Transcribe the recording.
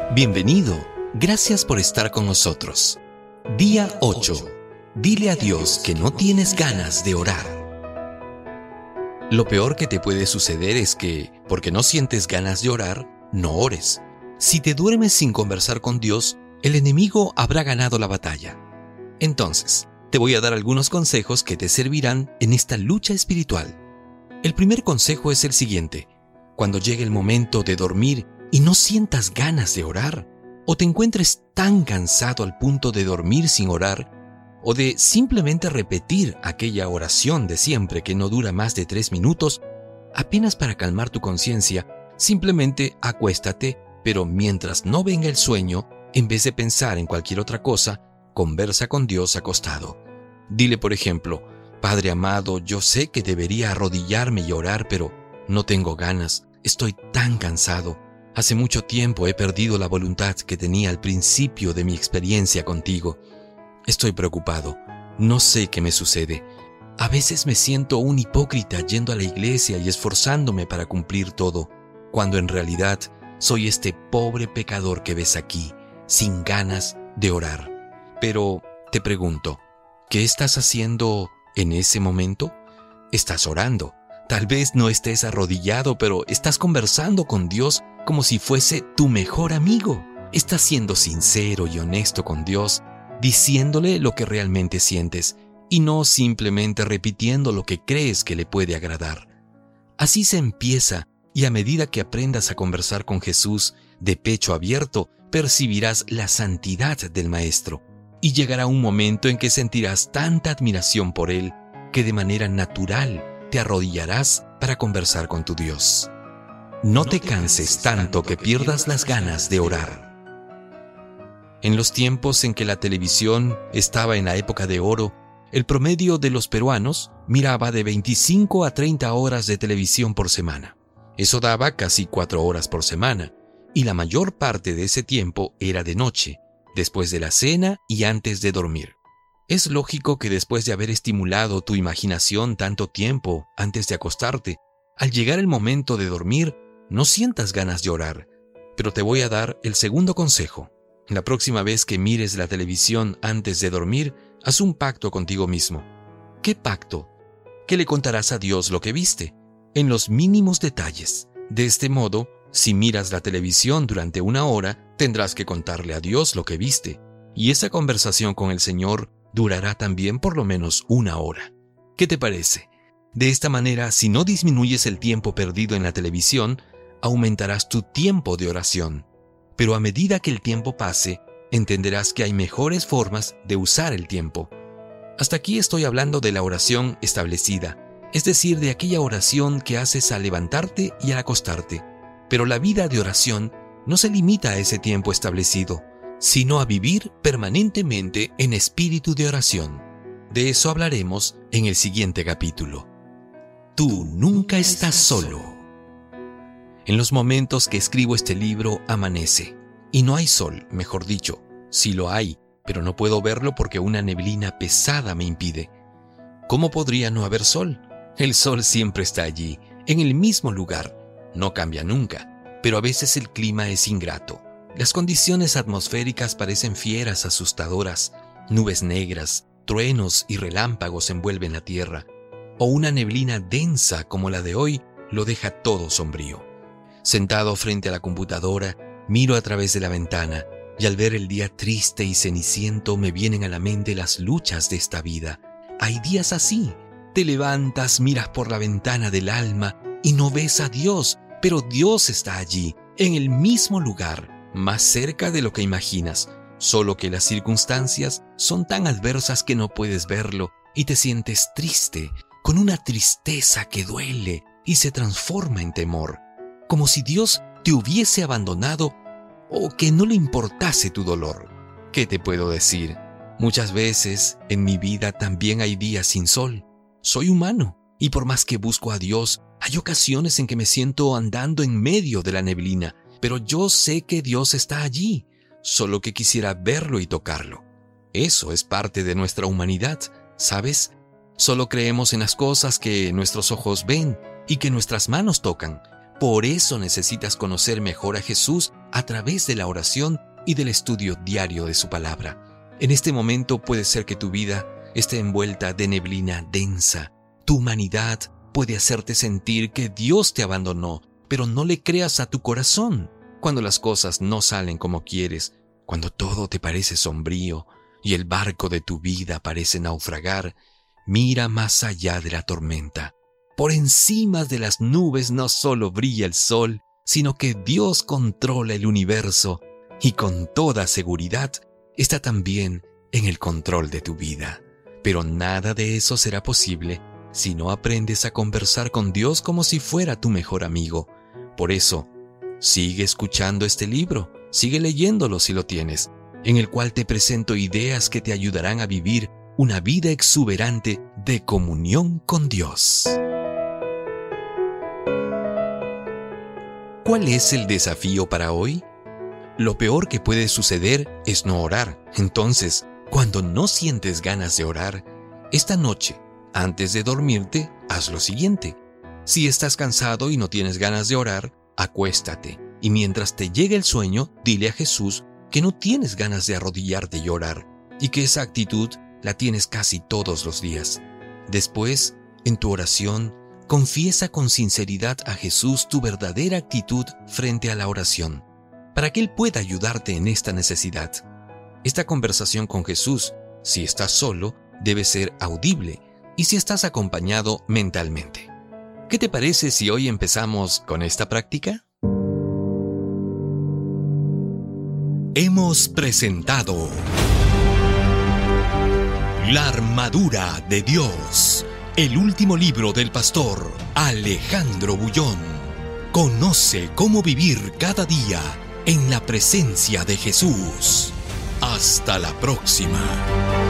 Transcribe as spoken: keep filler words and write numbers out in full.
Bienvenido. Gracias por estar con nosotros. Día ocho. Dile a Dios que no tienes ganas de orar. Lo peor que te puede suceder es que, porque no sientes ganas de orar, no ores. Si te duermes sin conversar con Dios, el enemigo habrá ganado la batalla. Entonces, te voy a dar algunos consejos que te servirán en esta lucha espiritual. El primer consejo es el siguiente. Cuando llegue el momento de dormir y no sientas ganas de orar, o te encuentres tan cansado al punto de dormir sin orar, o de simplemente repetir aquella oración de siempre que no dura más de tres minutos, apenas para calmar tu conciencia, simplemente acuéstate, pero mientras no venga el sueño, en vez de pensar en cualquier otra cosa, conversa con Dios acostado. Dile, por ejemplo, Padre amado, yo sé que debería arrodillarme y orar, pero no tengo ganas, estoy tan cansado. Hace mucho tiempo he perdido la voluntad que tenía al principio de mi experiencia contigo. Estoy preocupado, no sé qué me sucede. A veces me siento un hipócrita yendo a la iglesia y esforzándome para cumplir todo, cuando en realidad soy este pobre pecador que ves aquí, sin ganas de orar. Pero te pregunto, ¿qué estás haciendo en ese momento? Estás orando. Tal vez no estés arrodillado, pero estás conversando con Dios como si fuese tu mejor amigo. Estás siendo sincero y honesto con Dios, diciéndole lo que realmente sientes y no simplemente repitiendo lo que crees que le puede agradar. Así se empieza, y a medida que aprendas a conversar con Jesús de pecho abierto, percibirás la santidad del Maestro, y llegará un momento en que sentirás tanta admiración por Él que de manera natural te arrodillarás para conversar con tu Dios. No te canses tanto que pierdas las ganas de orar. En los tiempos en que la televisión estaba en la época de oro, el promedio de los peruanos miraba de veinticinco a treinta horas de televisión por semana. Eso daba casi cuatro horas por semana, y la mayor parte de ese tiempo era de noche, después de la cena y antes de dormir. Es lógico que después de haber estimulado tu imaginación tanto tiempo antes de acostarte, al llegar el momento de dormir, no sientas ganas de orar. Pero te voy a dar el segundo consejo. La próxima vez que mires la televisión antes de dormir, haz un pacto contigo mismo. ¿Qué pacto? Que le contarás a Dios lo que viste, en los mínimos detalles. De este modo, si miras la televisión durante una hora, tendrás que contarle a Dios lo que viste, y esa conversación con el Señor durará también por lo menos una hora. ¿Qué te parece? De esta manera, si no disminuyes el tiempo perdido en la televisión, aumentarás tu tiempo de oración. Pero a medida que el tiempo pase, entenderás que hay mejores formas de usar el tiempo. Hasta aquí estoy hablando de la oración establecida, es decir, de aquella oración que haces al levantarte y al acostarte. Pero la vida de oración no se limita a ese tiempo establecido, sino a vivir permanentemente en espíritu de oración. De eso hablaremos en el siguiente capítulo. Tú nunca estás solo. En los momentos que escribo este libro amanece, y no hay sol, mejor dicho. Sí lo hay, pero no puedo verlo porque una neblina pesada me impide. ¿Cómo podría no haber sol? El sol siempre está allí, en el mismo lugar. No cambia nunca, pero a veces el clima es ingrato. Las condiciones atmosféricas parecen fieras asustadoras. Nubes negras, truenos y relámpagos envuelven la tierra, o una neblina densa como la de hoy lo deja todo sombrío. Sentado frente a la computadora, miro a través de la ventana, y al ver el día triste y ceniciento me vienen a la mente las luchas de esta vida. Hay días así. Te levantas, miras por la ventana del alma y no ves a Dios, pero Dios está allí, en el mismo lugar, más cerca de lo que imaginas, solo que las circunstancias son tan adversas que no puedes verlo y te sientes triste, con una tristeza que duele y se transforma en temor, como si Dios te hubiese abandonado o que no le importase tu dolor. ¿Qué te puedo decir? Muchas veces en mi vida también hay días sin sol. Soy humano, y por más que busco a Dios, hay ocasiones en que me siento andando en medio de la neblina, pero yo sé que Dios está allí, solo que quisiera verlo y tocarlo. Eso es parte de nuestra humanidad, ¿sabes? Solo creemos en las cosas que nuestros ojos ven y que nuestras manos tocan. Por eso necesitas conocer mejor a Jesús a través de la oración y del estudio diario de su palabra. En este momento puede ser que tu vida esté envuelta de neblina densa. Tu humanidad puede hacerte sentir que Dios te abandonó, pero no le creas a tu corazón. Cuando las cosas no salen como quieres, cuando todo te parece sombrío y el barco de tu vida parece naufragar, mira más allá de la tormenta. Por encima de las nubes no solo brilla el sol, sino que Dios controla el universo y con toda seguridad está también en el control de tu vida. Pero nada de eso será posible si no aprendes a conversar con Dios como si fuera tu mejor amigo. Por eso, sigue escuchando este libro, sigue leyéndolo si lo tienes, en el cual te presento ideas que te ayudarán a vivir una vida exuberante de comunión con Dios. ¿Cuál es el desafío para hoy? Lo peor que puede suceder es no orar. Entonces, cuando no sientes ganas de orar, esta noche, antes de dormirte, haz lo siguiente. Si estás cansado y no tienes ganas de orar, acuéstate y mientras te llegue el sueño, dile a Jesús que no tienes ganas de arrodillarte y orar y que esa actitud la tienes casi todos los días. Después, en tu oración, confiesa con sinceridad a Jesús tu verdadera actitud frente a la oración, para que Él pueda ayudarte en esta necesidad. Esta conversación con Jesús, si estás solo, debe ser audible y si estás acompañado mentalmente. ¿Qué te parece si hoy empezamos con esta práctica? Hemos presentado La armadura de Dios, el último libro del pastor Alejandro Bullón. Conoce cómo vivir cada día en la presencia de Jesús. Hasta la próxima.